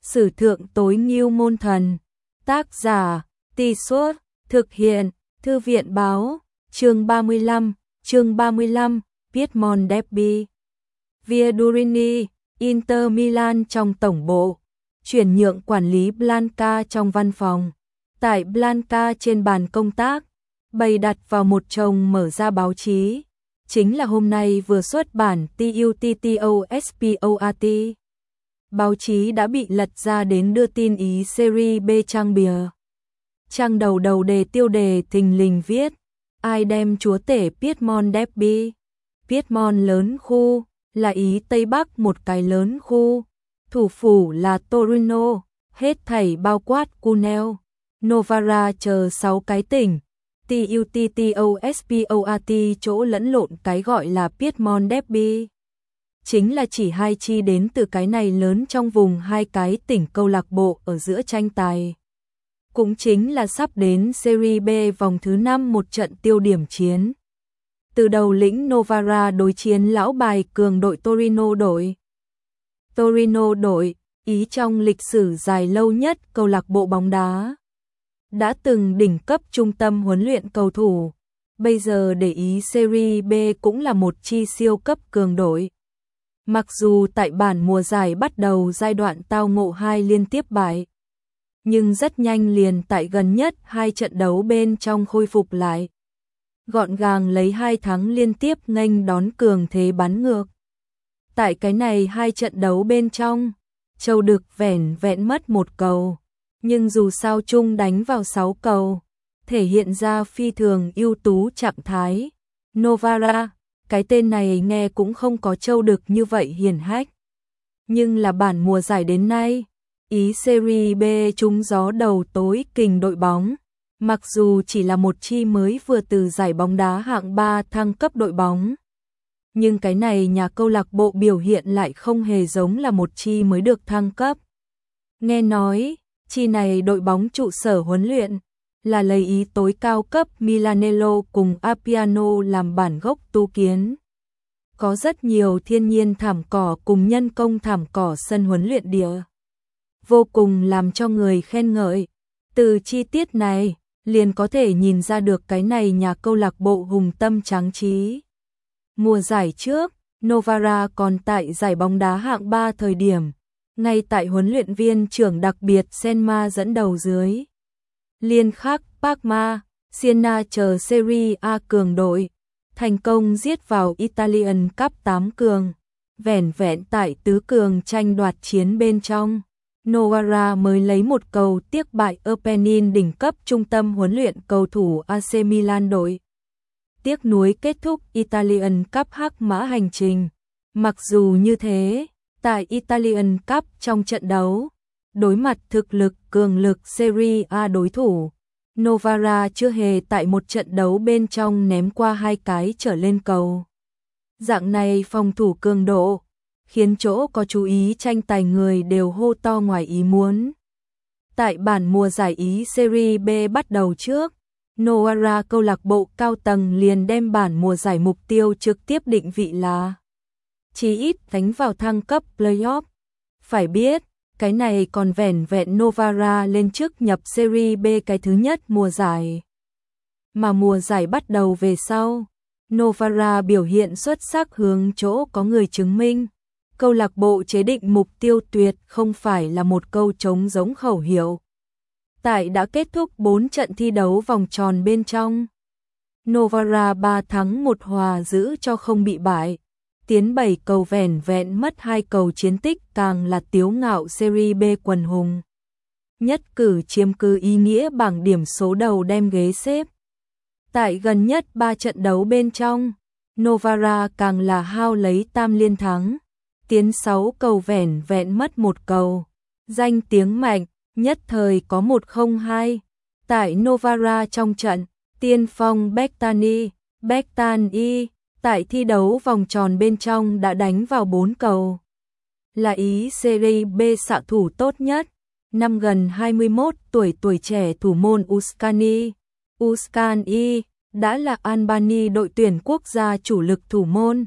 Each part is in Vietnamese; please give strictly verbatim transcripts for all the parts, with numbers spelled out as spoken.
Sử thượng tối ngưu môn thần. Tác giả, Tì Suốt, thực hiện, Thư viện báo, chương ba mươi lăm, chương ba mươi lăm, Piedmont Derby. Via Durini, Inter Milan trong tổng bộ, chuyển nhượng quản lý Blanca trong văn phòng. Tại Blanca trên bàn công tác, bày đặt vào một chồng mở ra báo chí, chính là hôm nay vừa xuất bản Tuttosport. Báo chí đã bị lật ra đến đưa tin Ý Serie B trang bìa. Trang đầu đầu đề tiêu đề thình lình viết: ai đem chúa tể Piedmont Derby. Piedmont lớn khu, là Ý Tây Bắc một cái lớn khu. Thủ phủ là Torino, hết thảy bao quát Cuneo, Novara chờ sáu cái tỉnh. Tuttosport chỗ lẫn lộn cái gọi là Piedmont Derby. Chính là chỉ hai chi đến từ cái này lớn trong vùng hai cái tỉnh câu lạc bộ ở giữa tranh tài. Cũng chính là sắp đến Serie B vòng thứ năm một trận tiêu điểm chiến. Từ đầu lĩnh Novara đối chiến lão bài cường đội Torino đội. Torino đội, Ý trong lịch sử dài lâu nhất câu lạc bộ bóng đá. Đã từng đỉnh cấp trung tâm huấn luyện cầu thủ. Bây giờ để Ý Serie B cũng là một chi siêu cấp cường đội. Mặc dù tại bản mùa giải bắt đầu giai đoạn tao ngộ hai liên tiếp bại, nhưng rất nhanh liền tại gần nhất hai trận đấu bên trong khôi phục lại. Gọn gàng lấy hai thắng liên tiếp nghênh đón cường thế bắn ngược. Tại cái này hai trận đấu bên trong, Châu Đực vẻn vẹn mất một cầu, nhưng dù sao chung đánh vào sáu cầu, thể hiện ra phi thường ưu tú trạng thái. Novara, cái tên này nghe cũng không có Châu Đực như vậy hiển hách. Nhưng là bản mùa giải đến nay, Ý Serie B trúng gió đầu tối kình đội bóng. Mặc dù chỉ là một chi mới vừa từ giải bóng đá hạng ba thăng cấp đội bóng, nhưng cái này nhà câu lạc bộ biểu hiện lại không hề giống là một chi mới được thăng cấp. Nghe nói, chi này đội bóng trụ sở huấn luyện là lấy Ý tối cao cấp Milanello cùng Appiano làm bản gốc tu kiến. Có rất nhiều thiên nhiên thảm cỏ cùng nhân công thảm cỏ sân huấn luyện địa. Vô cùng làm cho người khen ngợi. Từ chi tiết này, liền có thể nhìn ra được cái này nhà câu lạc bộ hùng tâm tráng trí. Mùa giải trước, Novara còn tại giải bóng đá hạng ba thời điểm, ngay tại huấn luyện viên trưởng đặc biệt Senma dẫn đầu dưới. Liên khắc Parma, Siena chờ Serie A cường đội, thành công giết vào Italian Cup tám cường, vẻn vẹn tại tứ cường tranh đoạt chiến bên trong. Novara mới lấy một cầu tiếc bại Erpenine đỉnh cấp trung tâm huấn luyện cầu thủ a xê Milan đội. Tiếc nuối kết thúc Italian Cup hắc mã hành trình. Mặc dù như thế, tại Italian Cup trong trận đấu, đối mặt thực lực cường lực Serie A đối thủ, Novara chưa hề tại một trận đấu bên trong ném qua hai cái trở lên cầu. Dạng này phòng thủ cường độ, khiến chỗ có chú ý tranh tài người đều hô to ngoài ý muốn. Tại bản mùa giải Ý Serie B bắt đầu trước, Novara câu lạc bộ cao tầng liền đem bản mùa giải mục tiêu trực tiếp định vị là chí ít đánh vào thăng cấp playoff. Phải biết, cái này còn vẻn vẹn Novara lên trước nhập Serie B cái thứ nhất mùa giải. Mà mùa giải bắt đầu về sau, Novara biểu hiện xuất sắc hướng chỗ có người chứng minh. Câu lạc bộ chế định mục tiêu tuyệt không phải là một câu trống giống khẩu hiệu. Tại đã kết thúc bốn trận thi đấu vòng tròn bên trong, Novara ba thắng một hòa giữ cho không bị bại, tiến bảy cầu vẻn vẹn mất hai cầu chiến tích càng là tiếu ngạo Serie B quần hùng. Nhất cử chiếm cứ ý nghĩa bảng điểm số đầu đem ghế xếp. Tại gần nhất ba trận đấu bên trong, Novara càng là hao lấy tam liên thắng, tiến sáu cầu vẻn vẹn mất một cầu. Danh tiếng mạnh, nhất thời có một không hai. Tại Novara trong trận, tiên phong Bettani, Bettani, tại thi đấu vòng tròn bên trong đã đánh vào bốn cầu. Là Ý Serie B xạ thủ tốt nhất, năm gần hai mươi mốt tuổi tuổi trẻ thủ môn Uscani. Uscani đã là Albany đội tuyển quốc gia chủ lực thủ môn.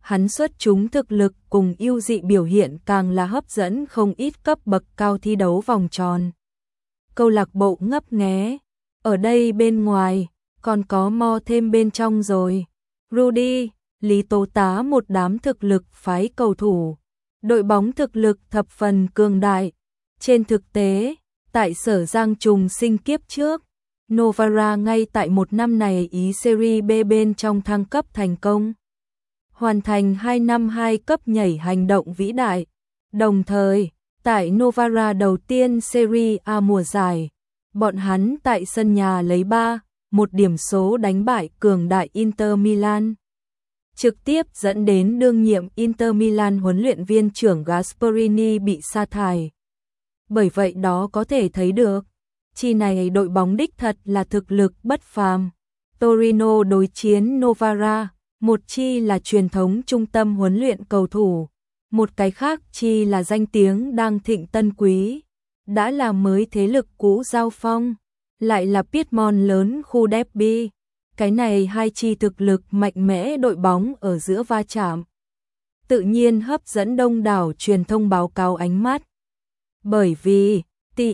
hắn xuất chúng thực lực cùng ưu dị biểu hiện càng là hấp dẫn không ít cấp bậc cao thi đấu vòng tròn. Câu lạc bộ ngấp nghé, ở đây bên ngoài, còn có mo thêm bên trong rồi. Rudy, Lý Tố tá một đám thực lực phái cầu thủ. Đội bóng thực lực thập phần cường đại. Trên thực tế, tại Sở Giang trùng sinh kiếp trước, Novara ngay tại một năm này ý Serie B bên trong thăng cấp thành công. Hoàn thành hai năm hai cấp nhảy hành động vĩ đại. Đồng thời, tại Novara đầu tiên Serie A mùa giải, bọn hắn tại sân nhà lấy ba một điểm số đánh bại cường đại Inter Milan. Trực tiếp dẫn đến đương nhiệm Inter Milan huấn luyện viên trưởng Gasperini bị sa thải. Bởi vậy đó có thể thấy được, chi này đội bóng đích thật là thực lực bất phàm. Torino đối chiến Novara, một chi là truyền thống trung tâm huấn luyện cầu thủ, một cái khác chi là danh tiếng đang thịnh tân quý, đã là mới thế lực cũ giao phong, lại là Piedmont lớn khu derby. Cái này hai chi thực lực mạnh mẽ đội bóng ở giữa va chạm, tự nhiên hấp dẫn đông đảo truyền thông báo cáo ánh mắt. Bởi vì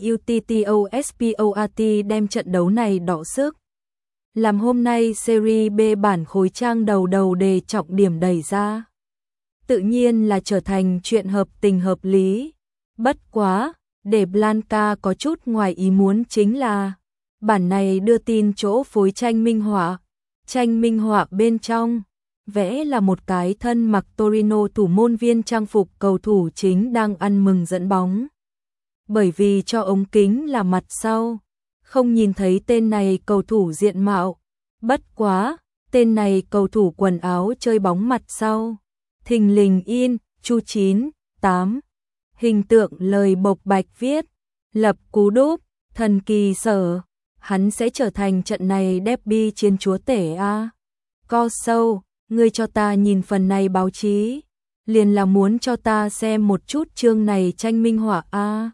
Tuttosport đem trận đấu này đọ sức, làm hôm nay Serie B bản khối trang đầu đầu đề trọng điểm đẩy ra, tự nhiên là trở thành chuyện hợp tình hợp lý. Bất quá, để Blanca có chút ngoài ý muốn chính là bản này đưa tin chỗ phối tranh minh họa, tranh minh họa bên trong vẽ là một cái thân mặc Torino thủ môn viên trang phục cầu thủ chính đang ăn mừng dẫn bóng. Bởi vì cho ống kính là mặt sau, không nhìn thấy tên này cầu thủ diện mạo. Bất quá, tên này cầu thủ quần áo chơi bóng mặt sau, thình lình in Chu chín tám, hình tượng lời bộc bạch viết, lập cú đúp, thần kỳ sở, hắn sẽ trở thành trận này derby chiến chúa tể a. Co sâu, ngươi cho ta nhìn phần này báo chí, liền là muốn cho ta xem một chút chương này tranh minh họa a.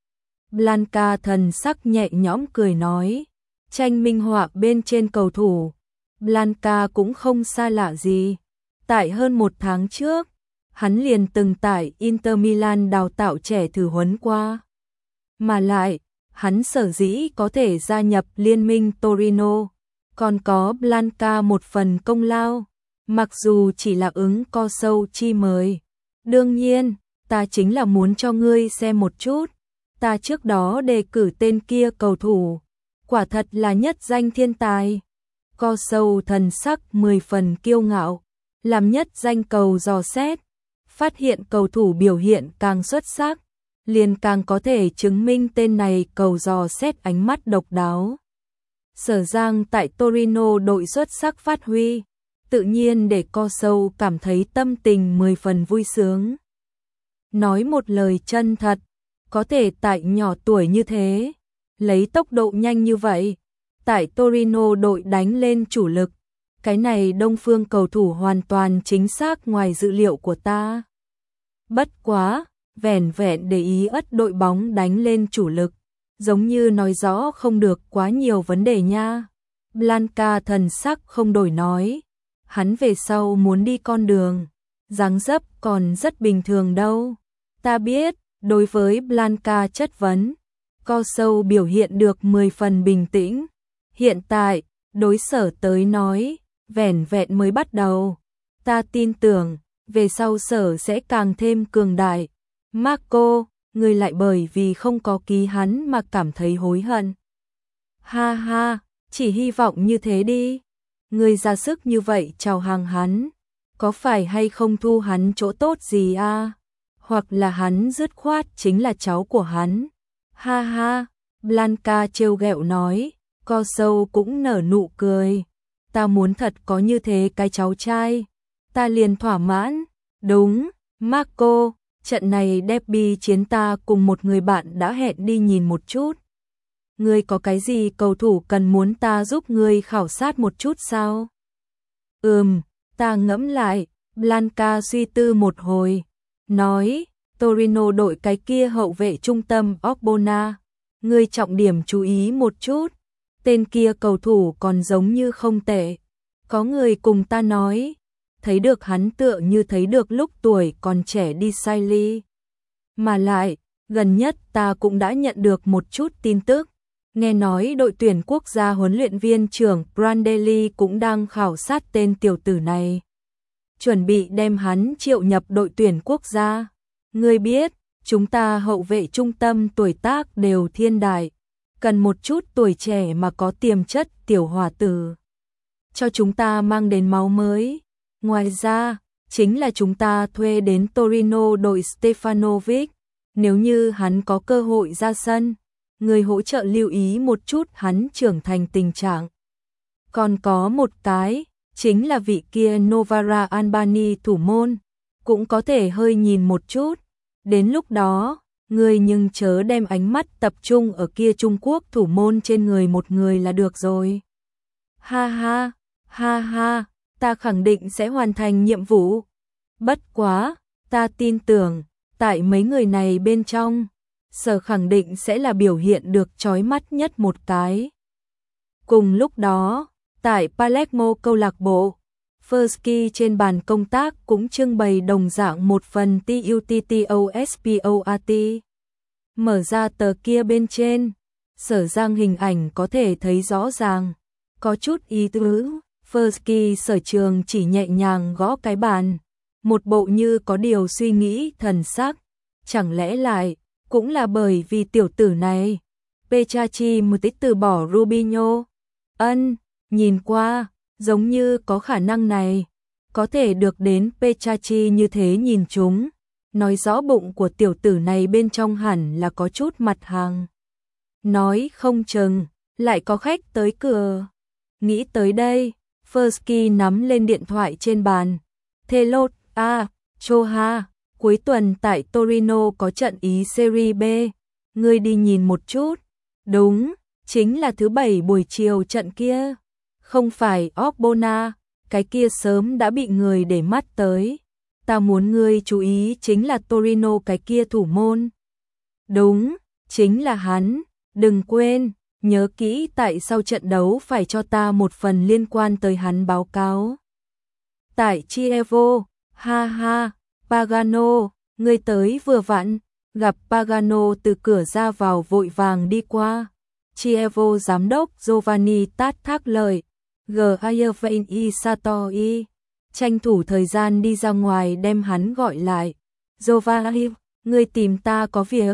Blanca thần sắc nhẹ nhõm cười nói, tranh minh họa bên trên cầu thủ, Blanca cũng không xa lạ gì. Tại hơn một tháng trước, hắn liền từng tại Inter Milan đào tạo trẻ thử huấn qua. Mà lại, hắn sở dĩ có thể gia nhập liên minh Torino, còn có Blanca một phần công lao, mặc dù chỉ là ứng co sâu chi mời. Đương nhiên, ta chính là muốn cho ngươi xem một chút, ta trước đó đề cử tên kia cầu thủ, quả thật là nhất danh thiên tài. Co sâu thần sắc mười phần kiêu ngạo, làm nhất danh cầu dò xét, phát hiện cầu thủ biểu hiện càng xuất sắc, liền càng có thể chứng minh tên này cầu dò xét ánh mắt độc đáo. Sở Giang tại Torino đội xuất sắc phát huy, tự nhiên để Co sâu cảm thấy tâm tình mười phần vui sướng. Nói một lời chân thật, có thể tại nhỏ tuổi như thế, lấy tốc độ nhanh như vậy, tại Torino đội đánh lên chủ lực, cái này đông phương cầu thủ hoàn toàn chính xác ngoài dự liệu của ta. Bất quá, vẻn vẹn để ý ất đội bóng đánh lên chủ lực, giống như nói rõ không được quá nhiều vấn đề nha. Blanca thần sắc không đổi nói, hắn về sau muốn đi con đường, dáng dấp còn rất bình thường đâu. Ta biết, đối với Blanca chất vấn, Co sâu biểu hiện được mười phần bình tĩnh. Hiện tại, đối Sở tới nói, vẻn vẹn mới bắt đầu. Ta tin tưởng, về sau Sở sẽ càng thêm cường đại. Marco, ngươi lại bởi vì không có ký hắn mà cảm thấy hối hận. Ha ha, chỉ hy vọng như thế đi. Ngươi ra sức như vậy chào hàng hắn, có phải hay không thu hắn chỗ tốt gì à? Hoặc là hắn dứt khoát chính là cháu của hắn. Ha ha, Blanca trêu ghẹo nói, Co sâu cũng nở nụ cười. Ta muốn thật có như thế cái cháu trai, ta liền thỏa mãn. Đúng, Marco, trận này derby chiến ta cùng một người bạn đã hẹn đi nhìn một chút. Ngươi có cái gì cầu thủ cần muốn ta giúp ngươi khảo sát một chút sao? Ừm, ta ngẫm lại. Blanca suy tư một hồi, nói, Torino đội cái kia hậu vệ trung tâm Ogbonna, ngươi trọng điểm chú ý một chút, tên kia cầu thủ còn giống như không tệ. Có người cùng ta nói, thấy được hắn tựa như thấy được lúc tuổi còn trẻ đi Siley. Mà lại, gần nhất ta cũng đã nhận được một chút tin tức, nghe nói đội tuyển quốc gia huấn luyện viên trưởng Prandelli cũng đang khảo sát tên tiểu tử này, chuẩn bị đem hắn triệu nhập đội tuyển quốc gia. Ngươi biết, chúng ta hậu vệ trung tâm tuổi tác đều thiên đại, cần một chút tuổi trẻ mà có tiềm chất tiểu hòa tử, cho chúng ta mang đến máu mới. Ngoài ra, chính là chúng ta thuê đến Torino đội Stefanovic, nếu như hắn có cơ hội ra sân, người hỗ trợ lưu ý một chút hắn trưởng thành tình trạng. Còn có một cái, chính là vị kia Novara Albani thủ môn, cũng có thể hơi nhìn một chút. Đến lúc đó, người nhưng chớ đem ánh mắt tập trung ở kia Trung Quốc thủ môn trên người một người là được rồi. Ha ha, ha ha, ta khẳng định sẽ hoàn thành nhiệm vụ. Bất quá, ta tin tưởng, tại mấy người này bên trong, Sở khẳng định sẽ là biểu hiện được chói mắt nhất một cái. Cùng lúc đó, tại Palermo câu lạc bộ, Fersky trên bàn công tác cũng trưng bày đồng dạng một phần TUTTOSPOAT. Mở ra tờ kia bên trên, Sở Giang hình ảnh có thể thấy rõ ràng, có chút ý tứ. Fersky Sở Trường chỉ nhẹ nhàng gõ cái bàn, một bộ như có điều suy nghĩ thần sắc. Chẳng lẽ lại, cũng là bởi vì tiểu tử này, Petrachi một tích từ bỏ Rubinho. Ân, nhìn qua, giống như có khả năng này, có thể được đến Petrachi như thế nhìn chúng, nói rõ bụng của tiểu tử này bên trong hẳn là có chút mặt hàng. Nói không chừng, lại có khách tới cửa. Nghĩ tới đây, Fersky nắm lên điện thoại trên bàn. Thelot, a, Choha, cuối tuần tại Torino có trận Ý Serie B, ngươi đi nhìn một chút. Đúng, chính là thứ bảy buổi chiều trận kia. Không phải Ogbonna, cái kia sớm đã bị người để mắt tới. Ta muốn ngươi chú ý chính là Torino cái kia thủ môn. Đúng, chính là hắn, đừng quên, nhớ kỹ tại sau trận đấu phải cho ta một phần liên quan tới hắn báo cáo. Tại Chievo, ha ha, Pagano, ngươi tới vừa vặn, gặp Pagano từ cửa ra vào vội vàng đi qua. Chievo giám đốc Giovanni tát thác lời, G. Ayervein Satori, tranh thủ thời gian đi ra ngoài đem hắn gọi lại. Giovanni, ngươi tìm ta có việc.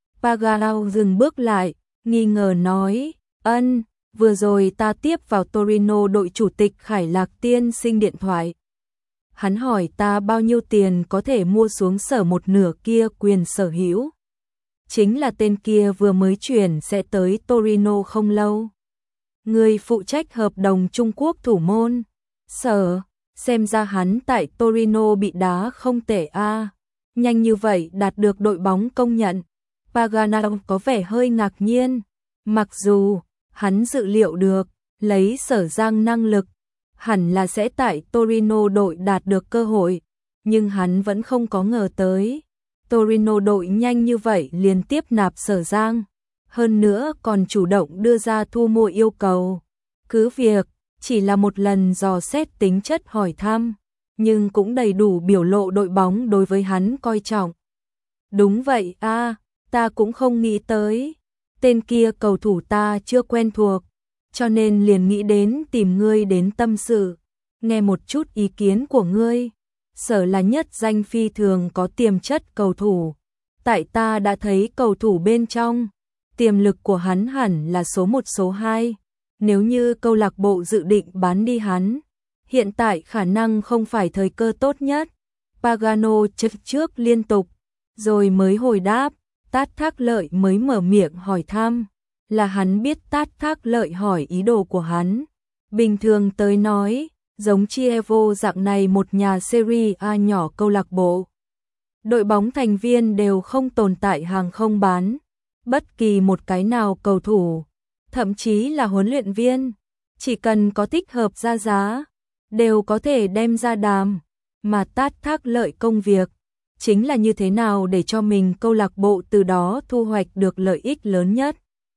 Pagano dừng bước lại, nghi ngờ nói, ân, vừa rồi ta tiếp vào Torino đội chủ tịch Khải Lạc tiên sinh điện thoại. Hắn hỏi ta bao nhiêu tiền có thể mua xuống Sở một nửa kia quyền sở hữu. Chính là tên kia vừa mới chuyển sẽ tới Torino không lâu. Người phụ trách hợp đồng Trung Quốc thủ môn. Sở, xem ra hắn tại Torino bị đá không tệ a. Nhanh như vậy đạt được đội bóng công nhận. Pagano có vẻ hơi ngạc nhiên. Mặc dù, hắn dự liệu được, lấy Sở Giang năng lực, hẳn là sẽ tại Torino đội đạt được cơ hội, nhưng hắn vẫn không có ngờ tới. Torino đội nhanh như vậy liên tiếp nạp Sở Giang, hơn nữa còn chủ động đưa ra thu mua yêu cầu. Cứ việc, chỉ là một lần dò xét tính chất hỏi thăm, nhưng cũng đầy đủ biểu lộ đội bóng đối với hắn coi trọng. Đúng vậy a, ta cũng không nghĩ tới. Tên kia cầu thủ ta chưa quen thuộc, cho nên liền nghĩ đến tìm ngươi đến tâm sự, nghe một chút ý kiến của ngươi. Sở là nhất danh phi thường có tiềm chất cầu thủ. Tại ta đã thấy cầu thủ bên trong, tiềm lực của hắn hẳn là số một số hai. Nếu như câu lạc bộ dự định bán đi hắn, hiện tại khả năng không phải thời cơ tốt nhất. Pagano chật trước liên tục, rồi mới hồi đáp. Tát Thác Lợi mới mở miệng hỏi thăm, là hắn biết Tát Thác Lợi hỏi ý đồ của hắn. Bình thường tới nói, giống Chievo dạng này một nhà Serie A nhỏ câu lạc bộ. Đội bóng thành viên đều không tồn tại hàng không bán, bất kỳ một cái nào cầu thủ, thậm chí là huấn luyện viên, chỉ cần có thích hợp ra giá, đều có thể đem ra đàm, mà Tát Thác Lợi công việc chính là như thế nào để cho mình câu lạc bộ từ đó thu hoạch được lợi ích lớn nhất.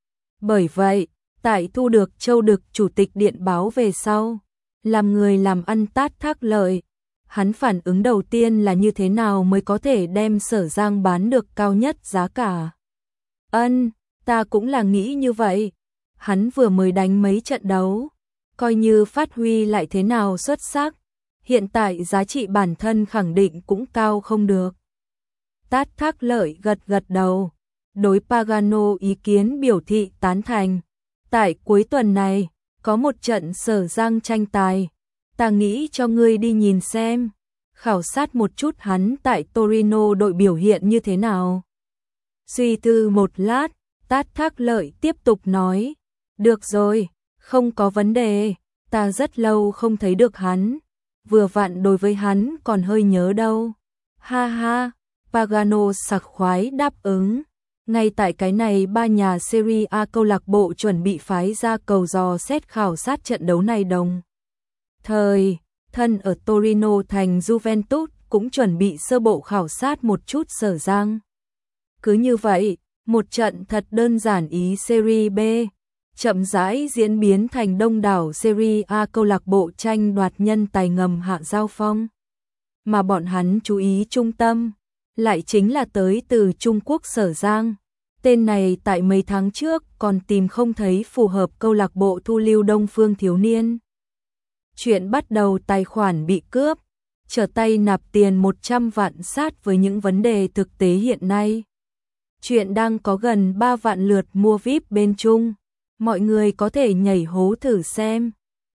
Bởi vậy, tại thu được Châu Đực chủ tịch điện báo về sau, làm người làm ăn Tát Thác Lợi, Hắn phản ứng đầu tiên là như thế nào mới có thể đem Sở Giang bán được cao nhất giá cả. Ân, ta cũng là nghĩ như vậy. Hắn vừa mới đánh mấy trận đấu, coi như phát huy lại thế nào xuất sắc, hiện tại giá trị bản thân khẳng định cũng cao không được. Tát Thác Lợi gật gật đầu, đối Pagano ý kiến biểu thị tán thành. Tại cuối tuần này, có một trận Sở Giang tranh tài, ta nghĩ cho ngươi đi nhìn xem, khảo sát một chút hắn tại Torino đội biểu hiện như thế nào. Suy tư một lát, Tát Thác Lợi tiếp tục nói, được rồi, không có vấn đề, ta rất lâu không thấy được hắn, vừa vặn đối với hắn còn hơi nhớ đâu. Ha ha, Pagano sảng khoái đáp ứng. Ngay tại cái này ba nhà Serie A câu lạc bộ chuẩn bị phái ra cầu dò xét khảo sát trận đấu này đồng. Thời, thân ở Torino thành Juventus cũng chuẩn bị sơ bộ khảo sát một chút Sở Giang. Cứ như vậy, một trận thật đơn giản ý Serie B, chậm rãi diễn biến thành đông đảo Serie A câu lạc bộ tranh đoạt nhân tài ngầm hạ giao phong. Mà bọn hắn chú ý trung tâm, lại chính là tới từ Trung Quốc Sở Giang. Tên này tại mấy tháng trước còn tìm không thấy phù hợp câu lạc bộ thu lưu Đông Phương thiếu niên. Chuyện bắt đầu tài khoản bị cướp, trở tay nạp tiền một trăm vạn sát với những vấn đề thực tế hiện nay. Chuyện đang có gần ba vạn lượt mua vi ai pi bên Trung, mọi người có thể nhảy hố thử xem.